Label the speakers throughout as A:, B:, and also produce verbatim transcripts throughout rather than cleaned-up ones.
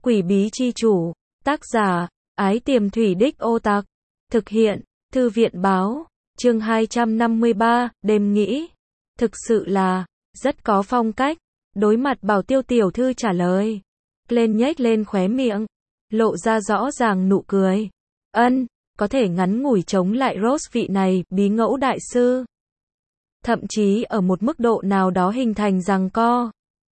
A: Quỷ bí chi chủ, tác giả, Ái Tiềm Thủy Đích Ô Tặc, thực hiện, Thư viện báo, chương hai trăm năm mươi ba, đêm nghĩ. Thực sự là, rất có phong cách. Đối mặt Bảo Tiêu tiểu thư trả lời, lên nhếch lên khóe miệng, lộ ra rõ ràng nụ cười. Ân, có thể ngắn ngủi chống lại Rose vị này, bí ngẫu đại sư. Thậm chí ở một mức độ nào đó hình thành giằng co.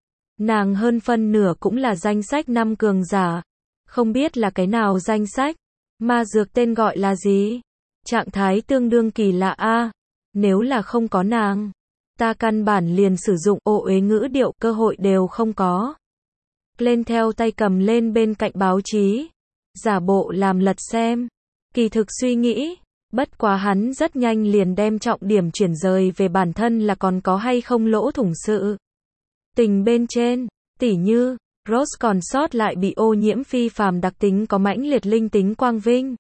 A: Nàng hơn phân nửa cũng là danh sách năm cường giả. Không biết là cái nào danh sách, ma dược tên gọi là gì? Trạng thái tương đương kỳ lạ a. Nếu là không có nàng, ta căn bản liền sử dụng ô uế ngữ điệu cơ hội đều không có. Lên theo tay cầm lên bên cạnh báo chí, giả bộ làm lật xem. Kỳ thực suy nghĩ, bất quá hắn rất nhanh liền đem trọng điểm chuyển rời về bản thân là còn có hay không lỗ thủng sự tình bên trên, tỉ như Rose còn sót lại bị ô nhiễm phi phàm đặc tính có mãnh liệt linh tính quang vinh.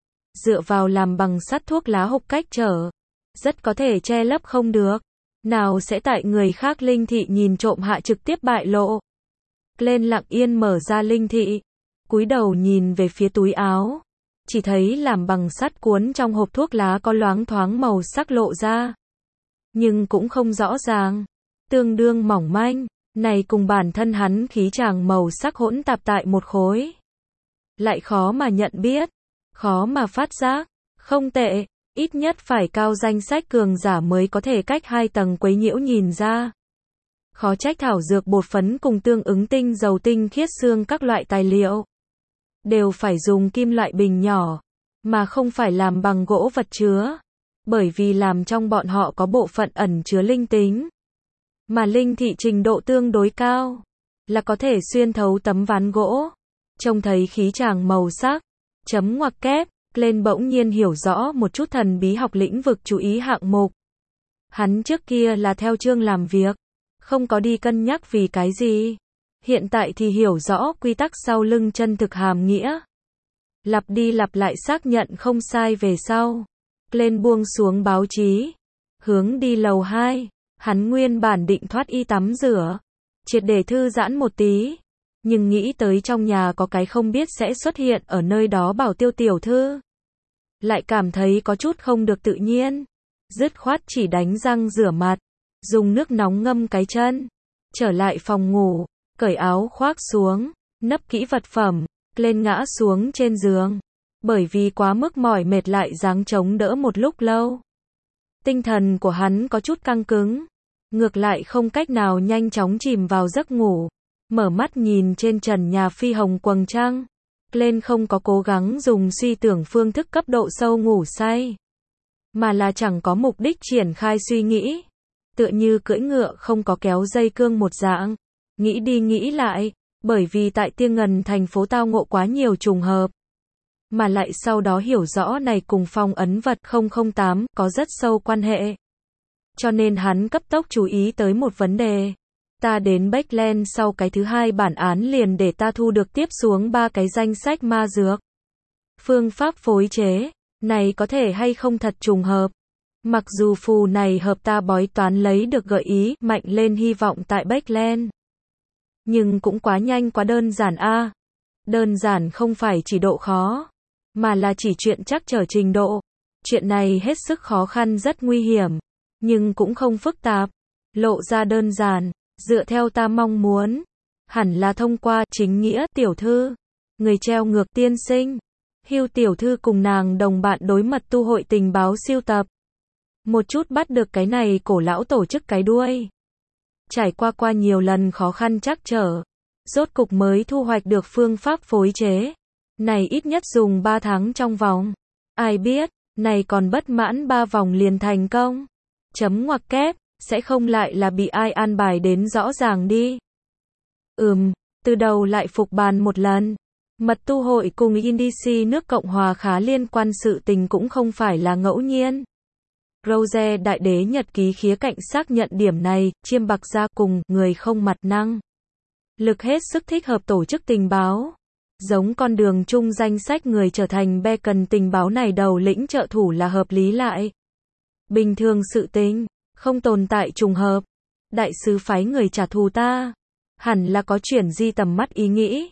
A: Dựa vào làm bằng sắt thuốc lá hộp cách trở, rất có thể che lấp không được. Nào sẽ tại người khác linh thị nhìn trộm hạ trực tiếp bại lộ. Lên lặng yên mở ra linh thị, cúi đầu nhìn về phía túi áo. Chỉ thấy làm bằng sắt cuốn trong hộp thuốc lá có loáng thoáng màu sắc lộ ra. Nhưng cũng không rõ ràng, tương đương mỏng manh. Này cùng bản thân hắn khí chàng màu sắc hỗn tạp tại một khối. Lại khó mà nhận biết, khó mà phát giác, không tệ, ít nhất phải cao danh sách cường giả mới có thể cách hai tầng quấy nhiễu nhìn ra. Khó trách thảo dược bột phấn cùng tương ứng tinh dầu tinh khiết xương các loại tài liệu. Đều phải dùng kim loại bình nhỏ, mà không phải làm bằng gỗ vật chứa. Bởi vì làm trong bọn họ có bộ phận ẩn chứa linh tính. Mà linh thị trình độ tương đối cao, là có thể xuyên thấu tấm ván gỗ. Trông thấy khí chàng màu sắc, chấm ngoặc kép, lên bỗng nhiên hiểu rõ một chút thần bí học lĩnh vực chú ý hạng mục. Hắn trước kia là theo chương làm việc, không có đi cân nhắc vì cái gì. Hiện tại thì hiểu rõ quy tắc sau lưng chân thực hàm nghĩa. Lặp đi lặp lại xác nhận không sai về sau. Lên buông xuống báo chí, hướng đi lầu hai. Hắn nguyên bản định thoát y tắm rửa, triệt để thư giãn một tí, nhưng nghĩ tới trong nhà có cái không biết sẽ xuất hiện ở nơi đó Bảo Tiêu tiểu thư, lại cảm thấy có chút không được tự nhiên, dứt khoát chỉ đánh răng rửa mặt, dùng nước nóng ngâm cái chân, trở lại phòng ngủ, cởi áo khoác xuống, nấp kỹ vật phẩm, lên ngã xuống trên giường, bởi vì quá mức mỏi mệt lại giáng chống đỡ một lúc lâu. Tinh thần của hắn có chút căng cứng, ngược lại không cách nào nhanh chóng chìm vào giấc ngủ. Mở mắt nhìn trên trần nhà phi hồng quầng trăng, lên không có cố gắng dùng suy tưởng phương thức cấp độ sâu ngủ say, mà là chẳng có mục đích triển khai suy nghĩ, tựa như cưỡi ngựa không có kéo dây cương một dạng, nghĩ đi nghĩ lại, bởi vì tại Tiên Ngần thành phố tao ngộ quá nhiều trùng hợp. Mà lại sau đó hiểu rõ này cùng phong ấn vật không không tám có rất sâu quan hệ. Cho nên hắn cấp tốc chú ý tới một vấn đề. Ta đến Backland sau cái thứ hai bản án liền để ta thu được tiếp xuống ba cái danh sách ma dược. Phương pháp phối chế, này có thể hay không thật trùng hợp. Mặc dù phù này hợp ta bói toán lấy được gợi ý mạnh lên hy vọng tại Backland. Nhưng cũng quá nhanh quá đơn giản a. Đơn giản không phải chỉ độ khó, mà là chỉ chuyện chắc trở trình độ. Chuyện này hết sức khó khăn rất nguy hiểm, nhưng cũng không phức tạp, lộ ra đơn giản, dựa theo ta mong muốn, hẳn là thông qua chính nghĩa tiểu thư, người treo ngược tiên sinh, Hưu tiểu thư cùng nàng đồng bạn đối mật tu hội tình báo siêu tập. Một chút bắt được cái này cổ lão tổ chức cái đuôi. Trải qua qua nhiều lần khó khăn trắc trở, rốt cục mới thu hoạch được phương pháp phối chế. Này ít nhất dùng ba tháng trong vòng. Ai biết, này còn bất mãn ba vòng liền thành công. Chấm ngoặc kép, sẽ không lại là bị ai an bài đến rõ ràng đi. Ừm, từ đầu lại phục bàn một lần. Mật tu hội cùng Indici nước Cộng hòa khá liên quan sự tình cũng không phải là ngẫu nhiên. Rose đại đế nhật ký khía cạnh xác nhận điểm này, chiêm bạc ra cùng người không mặt năng. Lực hết sức thích hợp tổ chức tình báo. Giống con đường chung danh sách người trở thành beacon tình báo này đầu lĩnh trợ thủ là hợp lý lại. Bình thường sự tình, không tồn tại trùng hợp. Đại sứ phái người trả thù ta, hẳn là có chuyển di tầm mắt ý nghĩ.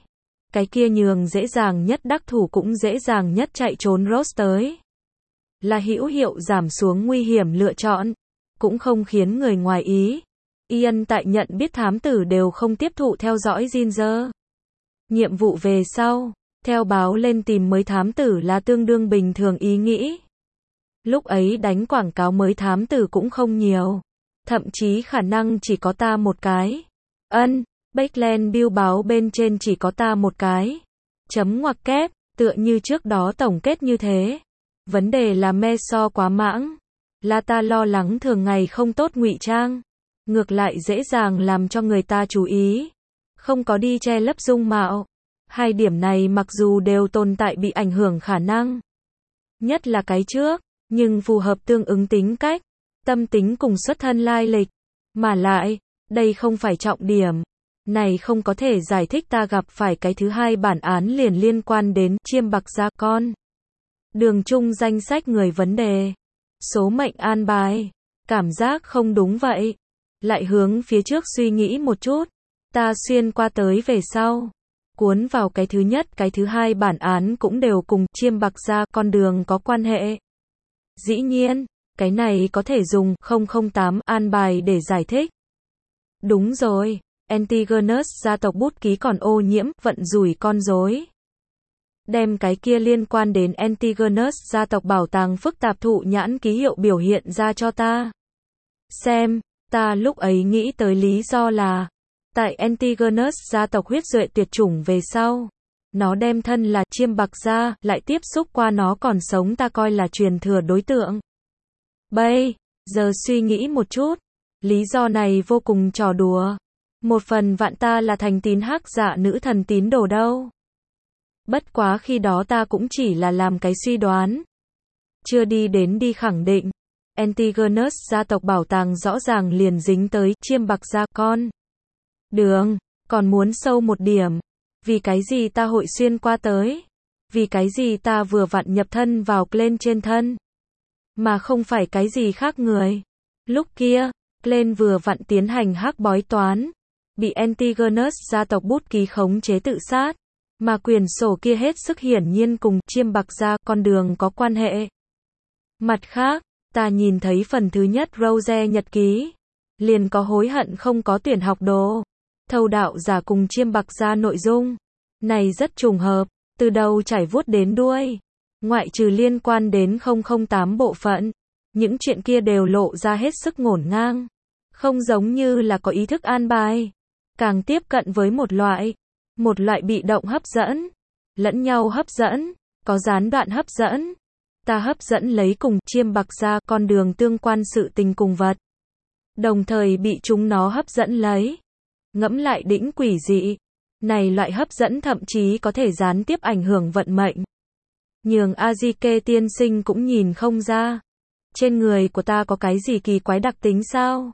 A: Cái kia nhường dễ dàng nhất đắc thủ cũng dễ dàng nhất chạy trốn Ross tới. Là hữu hiệu giảm xuống nguy hiểm lựa chọn. Cũng không khiến người ngoài ý. Ian tại nhận biết thám tử đều không tiếp thụ theo dõi Ginger. Nhiệm vụ về sau, theo báo lên tìm mới thám tử là tương đương bình thường ý nghĩ. Lúc ấy đánh quảng cáo mới thám tử cũng không nhiều. Thậm chí khả năng chỉ có ta một cái. Ân, Backland Bill báo bên trên chỉ có ta một cái. Chấm ngoặc kép, tựa như trước đó tổng kết như thế. Vấn đề là me so quá mãng. Là ta lo lắng thường ngày không tốt ngụy trang. Ngược lại dễ dàng làm cho người ta chú ý. Không có đi che lấp dung mạo. Hai điểm này mặc dù đều tồn tại bị ảnh hưởng khả năng. Nhất là cái trước, nhưng phù hợp tương ứng tính cách, tâm tính cùng xuất thân lai lịch. Mà lại, đây không phải trọng điểm. Này không có thể giải thích ta gặp phải cái thứ hai bản án liền liên quan đến chiêm bạc gia con. Đường chung danh sách người vấn đề. Số mệnh an bài. Cảm giác không đúng vậy. Lại hướng phía trước suy nghĩ một chút. Ta xuyên qua tới về sau. Cuốn vào cái thứ nhất cái thứ hai bản án cũng đều cùng chiêm bạc gia con đường có quan hệ. Dĩ nhiên, cái này có thể dùng không không tám an bài để giải thích. Đúng rồi, Antigonus gia tộc bút ký còn ô nhiễm, vận rủi con rối. Đem cái kia liên quan đến Antigonus gia tộc bảo tàng phức tạp thụ nhãn ký hiệu biểu hiện ra cho ta. Xem, ta lúc ấy nghĩ tới lý do là, tại Antigonus gia tộc huyết duệ tuyệt chủng về sau, nó đem thân là chiêm bạc gia, lại tiếp xúc qua nó còn sống ta coi là truyền thừa đối tượng. Bây giờ suy nghĩ một chút, lý do này vô cùng trò đùa. Một phần vạn ta là thành tín hắc dạ nữ thần tín đồ đâu. Bất quá khi đó ta cũng chỉ là làm cái suy đoán. Chưa đi đến đi khẳng định. Antigonus gia tộc bảo tàng rõ ràng liền dính tới chiêm bạc gia con. Đường, còn muốn sâu một điểm. Vì cái gì ta hội xuyên qua tới? Vì cái gì ta vừa vặn nhập thân vào Glenn trên thân? Mà không phải cái gì khác người. Lúc kia, Glenn vừa vặn tiến hành hắc bói toán. Bị Antigonus gia tộc bút ký khống chế tự sát. Mà quyển sổ kia hết sức hiển nhiên cùng chiêm bạc gia con đường có quan hệ. Mặt khác, ta nhìn thấy phần thứ nhất Rose nhật ký. Liền có hối hận không có tuyển học đồ. Thâu đạo giả cùng chiêm bạc gia nội dung. Này rất trùng hợp, từ đầu trải vuốt đến đuôi. Ngoại trừ liên quan đến không không tám bộ phận. Những chuyện kia đều lộ ra hết sức ngổn ngang. Không giống như là có ý thức an bài. Càng tiếp cận với một loại. Một loại bị động hấp dẫn. Lẫn nhau hấp dẫn. Có gián đoạn hấp dẫn. Ta hấp dẫn lấy cùng chiêm bạc gia con đường tương quan sự tình cùng vật. Đồng thời bị chúng nó hấp dẫn lấy. Ngẫm lại đỉnh quỷ dị. Này loại hấp dẫn thậm chí có thể gián tiếp ảnh hưởng vận mệnh. Nhường Azike tiên sinh cũng nhìn không ra. Trên người của ta có cái gì kỳ quái đặc tính sao?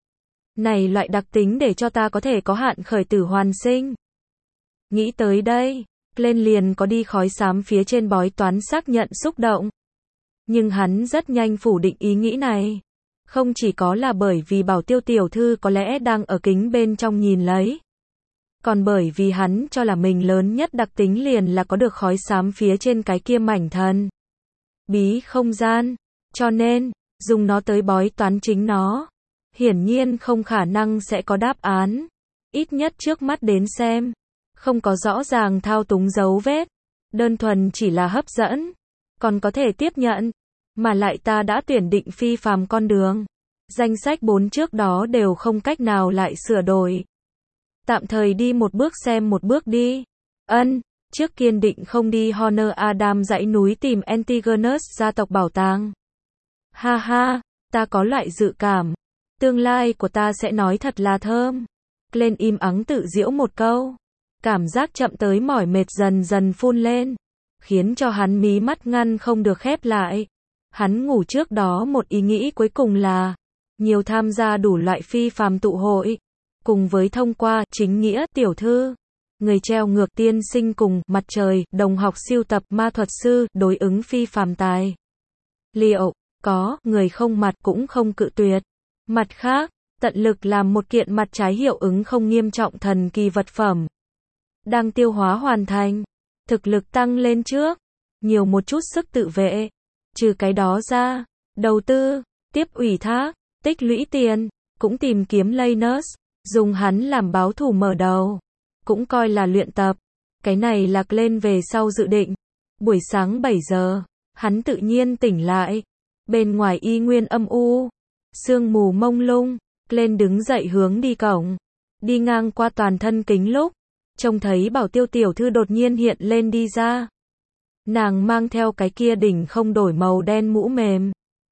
A: Này loại đặc tính để cho ta có thể có hạn khởi tử hoàn sinh. Nghĩ tới đây, Glenn liền có đi khói xám phía trên bói toán xác nhận xúc động. Nhưng hắn rất nhanh phủ định ý nghĩ này. Không chỉ có là bởi vì Bảo Tiêu tiểu thư có lẽ đang ở kính bên trong nhìn lấy. Còn bởi vì hắn cho là mình lớn nhất đặc tính liền là có được khói xám phía trên cái kia mảnh thần bí không gian. Cho nên, dùng nó tới bói toán chính nó. Hiển nhiên không khả năng sẽ có đáp án. Ít nhất trước mắt đến xem. Không có rõ ràng thao túng dấu vết. Đơn thuần chỉ là hấp dẫn. Còn có thể tiếp nhận. Mà lại ta đã tuyển định phi phàm con đường. Danh sách bốn trước đó đều không cách nào lại sửa đổi. Tạm thời đi một bước xem một bước đi. Ân, trước kiên định không đi Honor Adam dãy núi tìm Antigonus gia tộc bảo tàng. Ha ha, ta có loại dự cảm. Tương lai của ta sẽ nói thật là thơm. Glenn im ắng tự giễu một câu. Cảm giác chậm tới mỏi mệt dần dần phun lên. Khiến cho hắn mí mắt ngăn không được khép lại. Hắn ngủ trước đó một ý nghĩ cuối cùng là nhiều tham gia đủ loại phi phàm tụ hội. Cùng với thông qua chính nghĩa tiểu thư. Người treo ngược tiên sinh cùng mặt trời, đồng học siêu tập ma thuật sư, đối ứng phi phàm tài. Liệu có người không mặt cũng không cự tuyệt. Mặt khác, tận lực làm một kiện mặt trái hiệu ứng không nghiêm trọng thần kỳ vật phẩm. đang tiêu hóa hoàn thành, thực lực tăng lên trước, nhiều một chút sức tự vệ. Trừ cái đó ra, đầu tư, tiếp ủy thác, tích lũy tiền, cũng tìm kiếm Lanus, dùng hắn làm báo thủ mở đầu, cũng coi là luyện tập. Cái này là lên về sau dự định. Buổi sáng bảy giờ, hắn tự nhiên tỉnh lại. Bên ngoài y nguyên âm u, sương mù mông lung, lên đứng dậy hướng đi cổng. Đi ngang qua toàn thân kính lúc, trông thấy Bảo Tiêu tiểu thư đột nhiên hiện lên đi ra. Nàng mang theo cái kia đỉnh không đổi màu đen mũ mềm.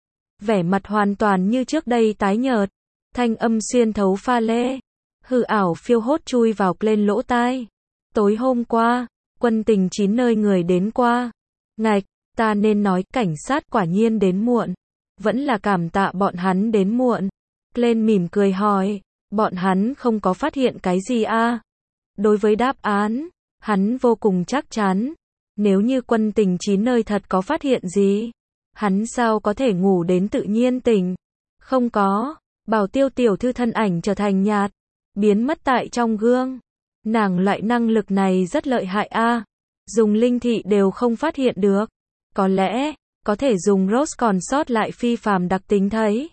A: Vẻ mặt hoàn toàn như trước đây tái nhợt, thanh âm xuyên thấu pha lê, hư ảo phiêu hốt chui vào lên lỗ tai. Tối hôm qua, quân tình chín nơi người đến qua. Ngạch, ta nên nói cảnh sát quả nhiên đến muộn. Vẫn là cảm tạ bọn hắn đến muộn. Lên mỉm cười hỏi, bọn hắn không có phát hiện cái gì a? Đối với đáp án, hắn vô cùng chắc chắn. Nếu như quân tình chín nơi thật có phát hiện gì, hắn sao có thể ngủ đến tự nhiên tỉnh. Không có, Bảo Tiêu tiểu thư thân ảnh trở thành nhạt, biến mất tại trong gương. Nàng loại năng lực này rất lợi hại a, dùng linh thị đều không phát hiện được. Có lẽ, có thể dùng Rose còn sót lại phi phàm đặc tính thấy.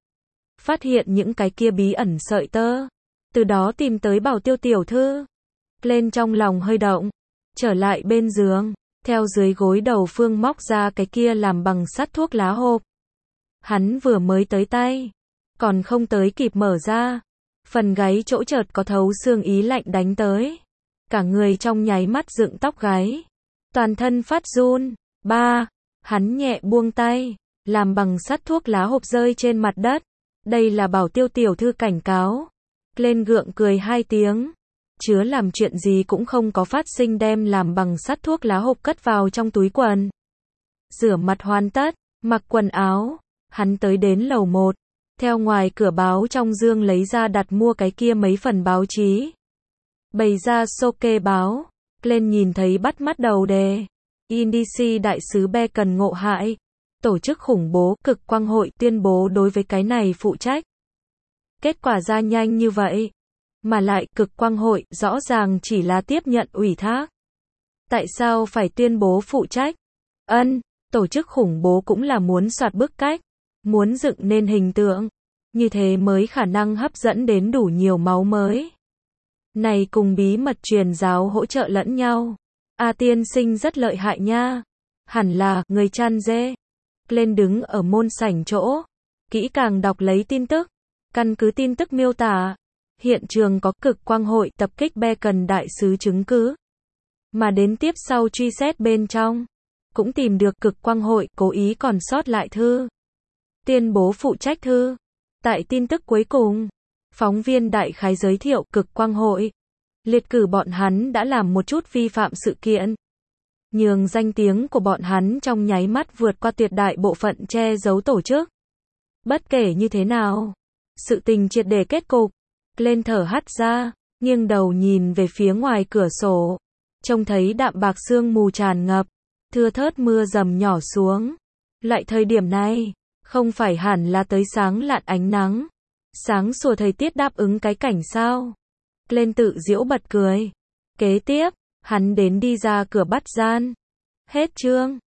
A: Phát hiện những cái kia bí ẩn sợi tơ. Từ đó tìm tới Bảo Tiêu tiểu thư. Lên trong lòng hơi động. Trở lại bên giường. Theo dưới gối đầu phương móc ra cái kia làm bằng sắt thuốc lá hộp. Hắn vừa mới tới tay. Còn không tới kịp mở ra. Phần gáy chỗ chợt có thấu xương ý lạnh đánh tới. Cả người trong nháy mắt dựng tóc gáy. Toàn thân phát run. Ba. Hắn nhẹ buông tay. Làm bằng sắt thuốc lá hộp rơi trên mặt đất. Đây là Bảo Tiêu tiểu thư cảnh cáo. Lên gượng cười hai tiếng. Chứa làm chuyện gì cũng không có phát sinh, đem làm bằng sắt thuốc lá hộp cất vào trong túi quần. Rửa mặt hoàn tất, mặc quần áo. Hắn tới đến lầu một. Theo ngoài cửa báo trong dương lấy ra đặt mua cái kia mấy phần báo chí. Bày ra sô kê báo. Lên nhìn thấy bắt mắt đầu đề. Indici đại sứ Bacon ngộ hại. Tổ chức khủng bố cực quang hội tuyên bố đối với cái này phụ trách. Kết quả ra nhanh như vậy. Mà lại cực quang hội rõ ràng chỉ là tiếp nhận ủy thác. Tại sao phải tuyên bố phụ trách? Ân, tổ chức khủng bố cũng là muốn soạt bức cách. Muốn dựng nên hình tượng. Như thế mới khả năng hấp dẫn đến đủ nhiều máu mới. Này cùng bí mật truyền giáo hỗ trợ lẫn nhau. A tiên sinh rất lợi hại nha. Hẳn là người chăn dê. Lên đứng ở môn sảnh chỗ. Kỹ càng đọc lấy tin tức. Căn cứ tin tức miêu tả. Hiện trường có cực quang hội tập kích Bacon đại sứ chứng cứ. Mà đến tiếp sau truy xét bên trong. Cũng tìm được cực quang hội cố ý còn sót lại thư. Tuyên bố phụ trách thư. Tại tin tức cuối cùng, phóng viên đại khái giới thiệu cực quang hội. Liệt cử bọn hắn đã làm một chút vi phạm sự kiện. Nhường danh tiếng của bọn hắn trong nháy mắt vượt qua tuyệt đại bộ phận che giấu tổ chức. Bất kể như thế nào, sự tình triệt để kết cục. Lên thở hắt ra, nghiêng đầu nhìn về phía ngoài cửa sổ. Trông thấy đạm bạc sương mù tràn ngập, thưa thớt mưa rầm nhỏ xuống. Loại thời điểm này, không phải hẳn là tới sáng lạn ánh nắng. Sáng sủa thời tiết đáp ứng cái cảnh sao. Lên tự giễu bật cười. Kế tiếp, hắn đến đi ra cửa bắt gian. Hết chương.